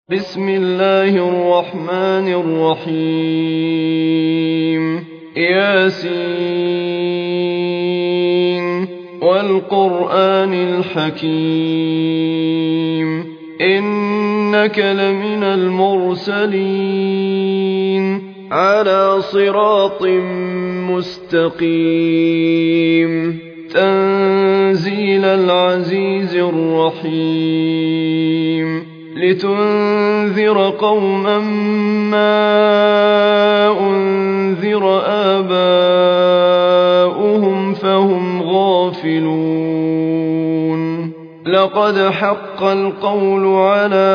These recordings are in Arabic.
بسم الله الرحمن الرحيم ياسين والقرآن الحكيم إنك لمن المرسلين على صراط مستقيم تنزيل العزيز الرحيم لتنذر قوما ما أنذر آباؤهم فهم غافلون لقد حق القول على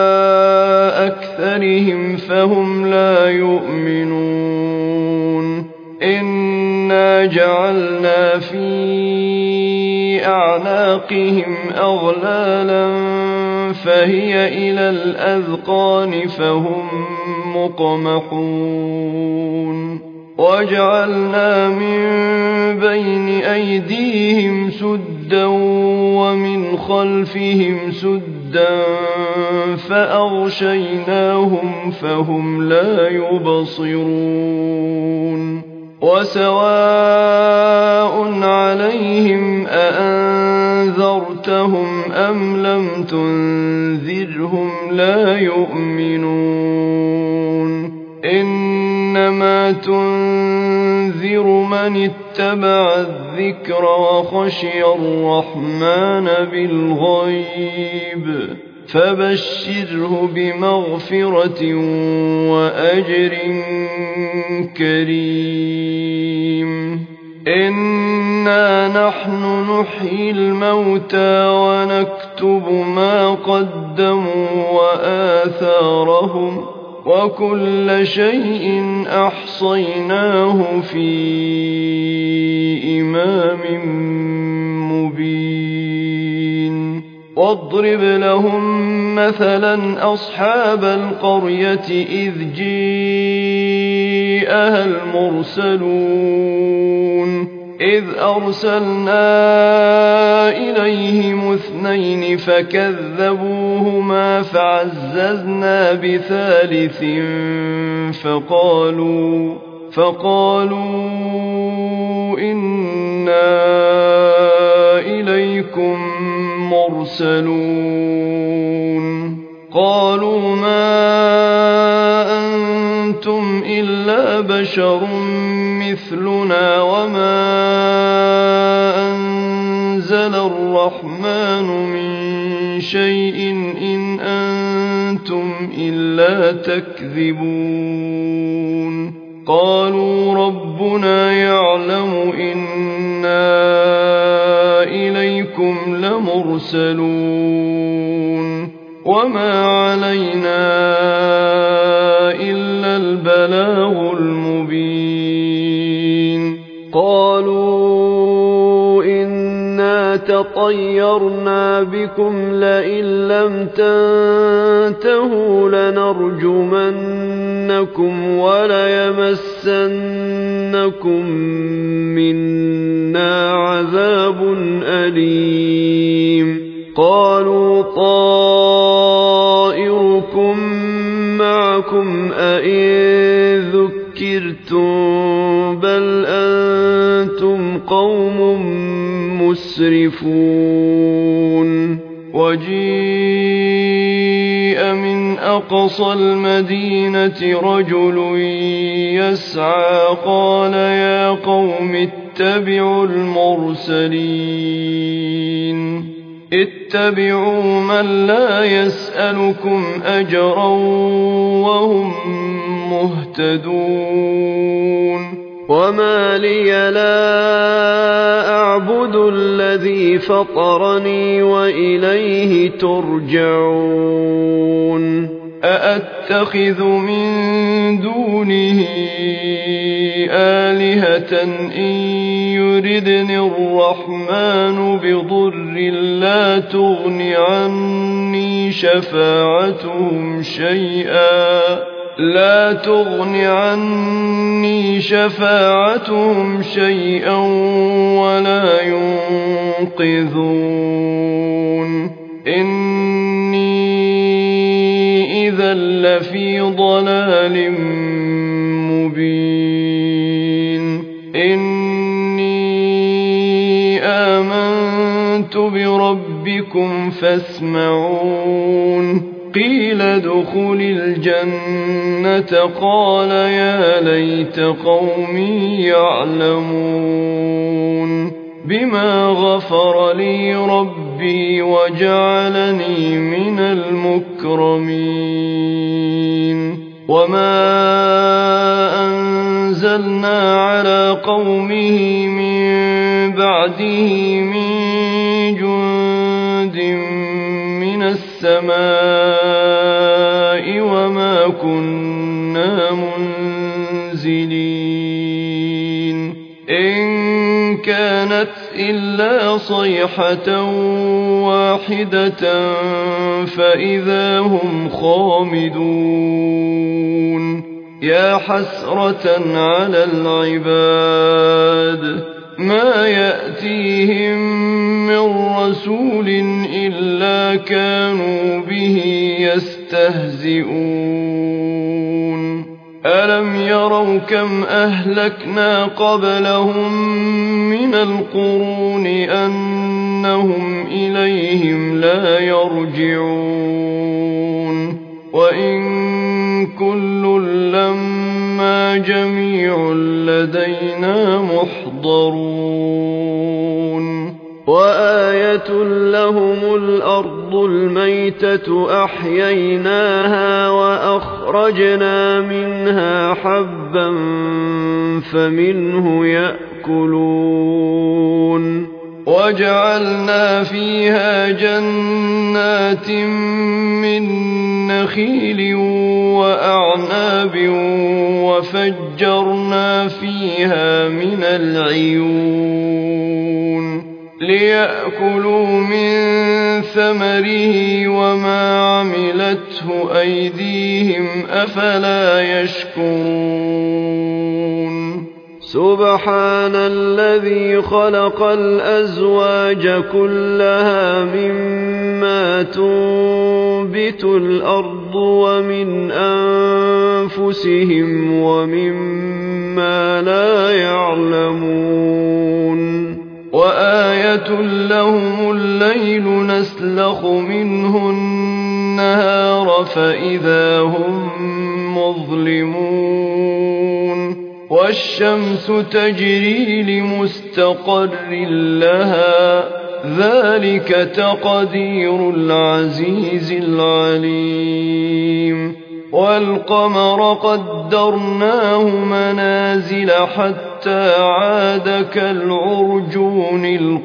أكثرهم فهم لا يؤمنون إنا جعلنا في أعناقهم أغلالا فهي إلى الأذقان فهم مقمحون وجعلنا من بين أيديهم سدا ومن خلفهم سدا فأغشيناهم فهم لا يبصرون وسواء عليهم أأنذرتهم أم لم تنذرهم لا يؤمنون إنما تنذر من اتبع الذكر وخشي الرحمن بالغيب فبشره بمغفرة وأجر كريم إنا نحن نحيي الموتى ونكتب ما قدموا وآثارهم وكل شيء أحصيناه في إمام مبين واضرب لهم مثلا أصحاب القرية إذ جاءها المرسلون إذ أرسلنا إليهم اثنين فكذبوهما فعززنا بثالث فقالوا إنا إليكم مرسلون قالوا ما أنتم إلا بشر مثلنا وما أنزل الرحمن من شيء إن أنتم إلا تكذبون قالوا ربنا يعلم إنا إليكم لمرسلون وما علينا إلا البلاغ المبين قالوا إنا تطيرنا بكم لئن لم تنتهوا لنرجمنكم وليمسنكم منا عذاب أليم قالوا طائركم معكم أئن ذكرتم بل أنتم قوم مسرفون وجيء من أقصى المدينة رجل يسعى قال يا قوم اتبعوا المرسلين اتبعوا من لا يسألكم أجرا وهم مهتدون وما لي لا أعبد الذي فطرني وإليه ترجعون أأتخذ من دونه آلهة إن يردني الرحمن بضر لا تغن عني شفاعتهم شيئا ولا ينقذون إني إذا لفي ضلال مبين إني آمنت بربكم فاسمعون قيل ادخل الجنة قال يا ليت قومي يعلمون بما غفر لي ربي وجعلني من المكرمين وما أنزلنا على قومه من بعده من جند من السماء وما كنا منزلين إن كانت إلا صيحة واحدة فإذا هم خامدون يا حسرة على العباد ما يأتيهم من رسول إلا كانوا به يستهزئون ألم يروا كم أهلكنا قبلهم من القرون أنهم إليهم لا يرجعون وإن كل لما جميع لدينا محضرون وآية لهم الأرض الميتة أحييناها وأخرجنا منها حبا فمنه يأكلون وجعلنا فيها جنات من نخيل وأعناب وفجرنا فيها من العيون ليأكلوا من ثمره وما عملته أيديهم أفلا يشكرون سبحان الذي خلق الأزواج كلها مما تنبت الأرض ومن أنفسهم ومما لا يعلمون وآية لهم الليل نسلخ منه النهار فإذا هم مظلمون والشمس تجري لمستقر لها ذلك تقدير العزيز العليم والقمر قدرناه منازل حتى عاد كالعرجون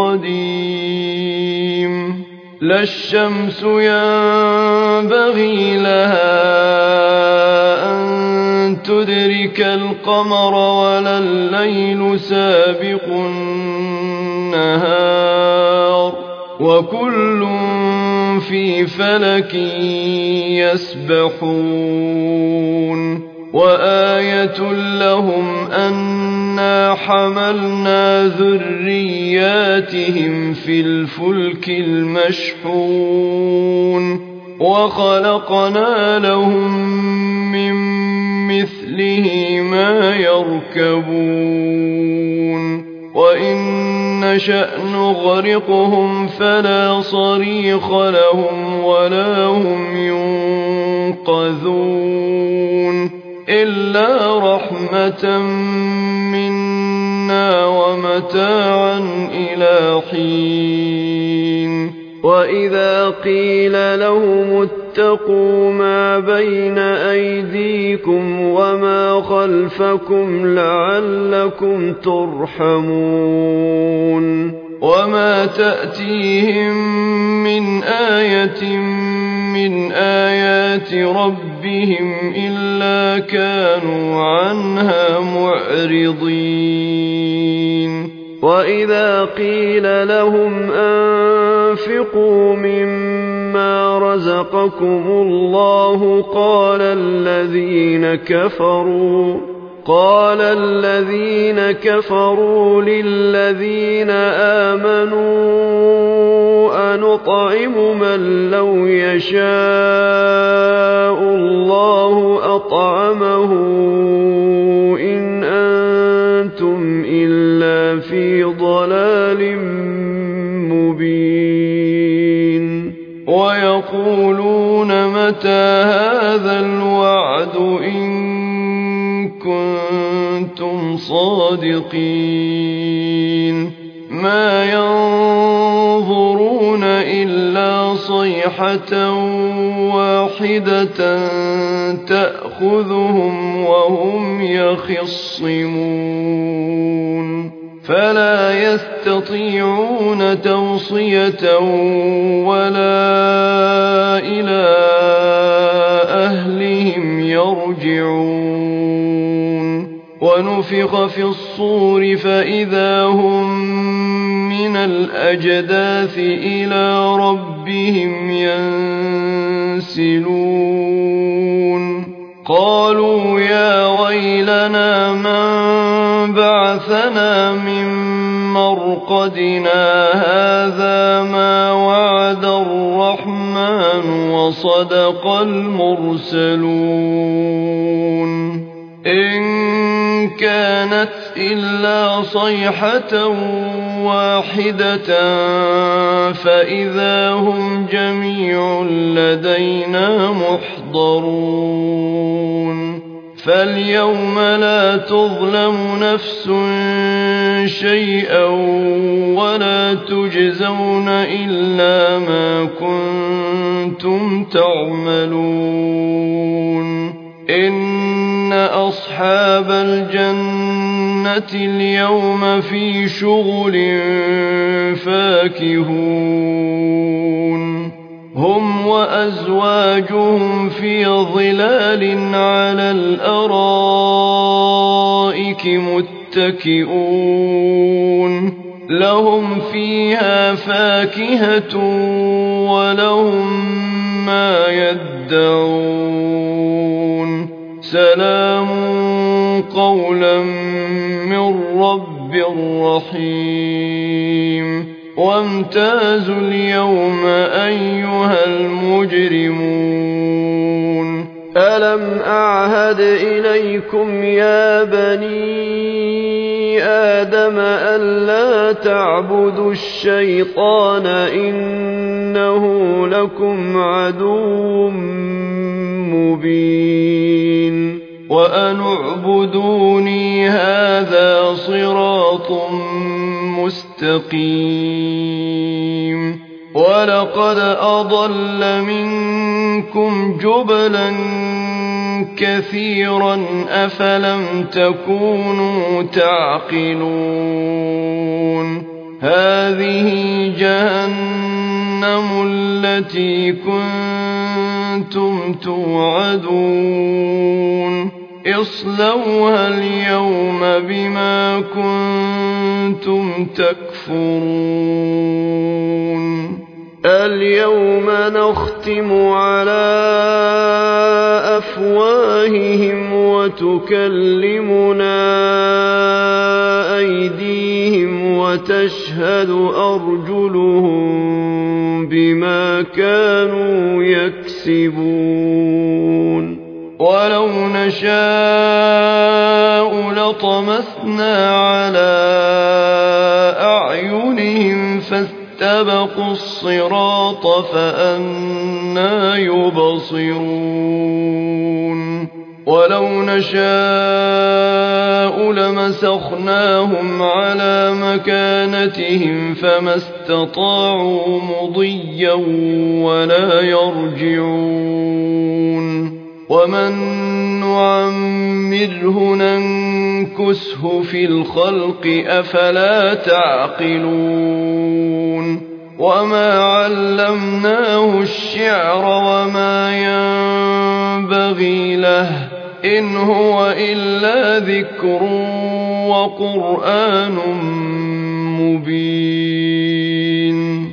القديم لا الشمس ينبغي لها أن تدرك القمر ولا الليل سابق النهار وكل في فلك يسبحون وآية لهم أنا حملنا ذرياتهم في الفلك المشحون وخلقنا لهم من مثله ما يركبون وإن نشأ نغرقهم فلا صريخ لهم ولا هم ينقذون إلا رحمة منا ومتاعا إلى حين وإذا قيل لهم اتقوا ما بين أيديكم وما خلفكم لعلكم ترحمون وما تأتيهم من آية من آيات ربهم إلا كانوا عنها معرضين وإذا قيل لهم أنفقوا مما رزقكم الله قال الذين كفروا للذين آمنوا أنطعم من لو يشاء متى هذا الوعد إن كنتم صادقين ما ينظرون إلا صيحة واحدة تأخذهم وهم يخصمون فلا يستطيعون توصية ولا إلى أهلهم يرجعون ونفخ في الصور فإذا هم من الأجداث إلى ربهم ينسلون قالوا يا ويلنا من بعثنا من مرقدنا هذا ما وعد الرحمن وصدق المرسلون إن كانت إلا صيحة واحدة فإذا هم جميع لدينا محضرون فاليوم لا تظلم نفس شيئا ولا تجزون إلا ما كنتم تعملون إن أصحاب الجنة اليوم في شغل فاكهون هم وأزواجهم في ظلال على الأرائك متكئون لهم فيها فاكهة ولهم ما يدعون سلام قولا من رب رحيم وامتازوا اليوم أيها المجرمون ألم أعهد إليكم يا بني آدم ألا تعبدوا الشيطان إنه لكم عدو مبين وأن اعبدوني هذا صراط مستقيم ولقد أضل منكم جبلا كثيرا أفلم تكونوا تعقلون هذه جهنم التي كنتم توعدون اصلوها اليوم بما كنتم تكفرون اليوم نختم على أفواههم وتكلمنا أيديهم وتشهد أرجلهم بما كانوا يكسبون ولو نشاء لطمسنا على أعينهم فاستبقوا الصراط فأنى يبصرون ولو نشاء لمسخناهم على مكانتهم فما استطاعوا مضيا ولا يرجعون ومن نعمره ننكسه في الخلق أفلا تعقلون وما علمناه الشعر وما ينبغي له إن هو إلا ذكر وقرآن مبين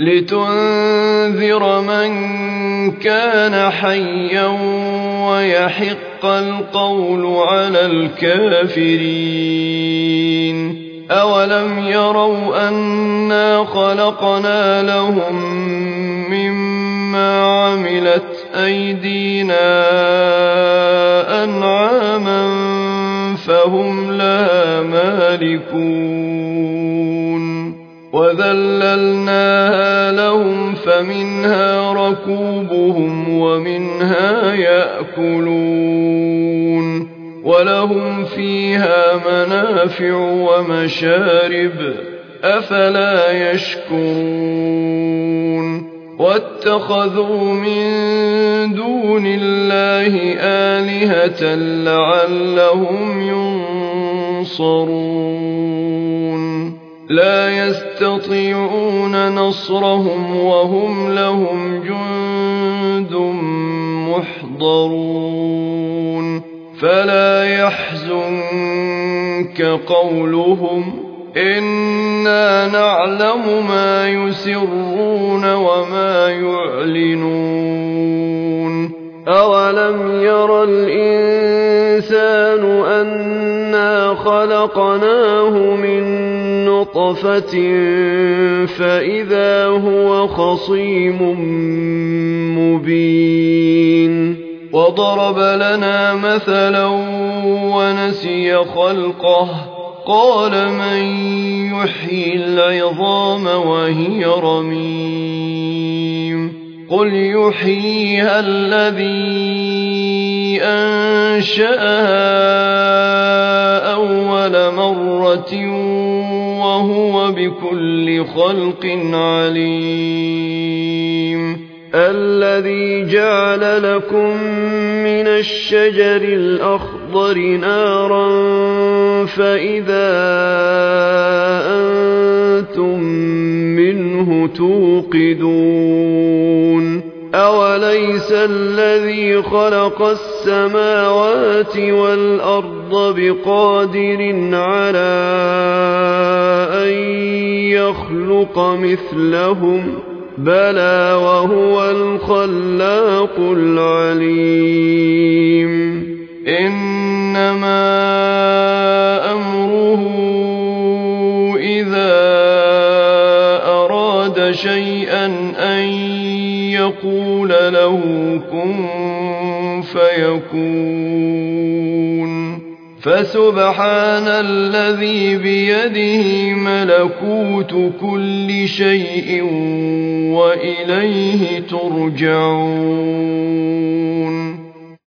لتنذر من كان حيا ويحق القول على الكافرين أولم يروا أنا خلقنا لهم مما عملت أيدينا أنعاما فهم لها مالكون وذللناها لهم فمنها ركوبهم ومنها يأكلون ولهم فيها منافع ومشارب أفلا يشكرون واتخذوا من دون الله آلهة لعلهم ينصرون لا يستطيعون نصرهم وهم لهم جند محضرون فلا يحزنك قولهم إنا نعلم ما يسرون وما يعلنون أولم ير الإنسان أنا خلقناه من نطفة فإذا هو خصيم مبين وضرب لنا مثلا ونسي خلقه قال من يحيي العظام وهي رميم قل يحييها الذي أنشأها أول مرة وهو بكل خلق عليم الذي جعل لكم من الشجر الأخضر نارا فإذا أنتم منه توقدون أوليس الذي خلق السماوات والأرض بقادر على أن يخلق مثلهم بلى وهو الخلاق العليم إنما أمره إذا أراد شيئا أن يقول له كن فيكون فسبحان الذي بيده ملكوت كل شيء وإليه ترجعون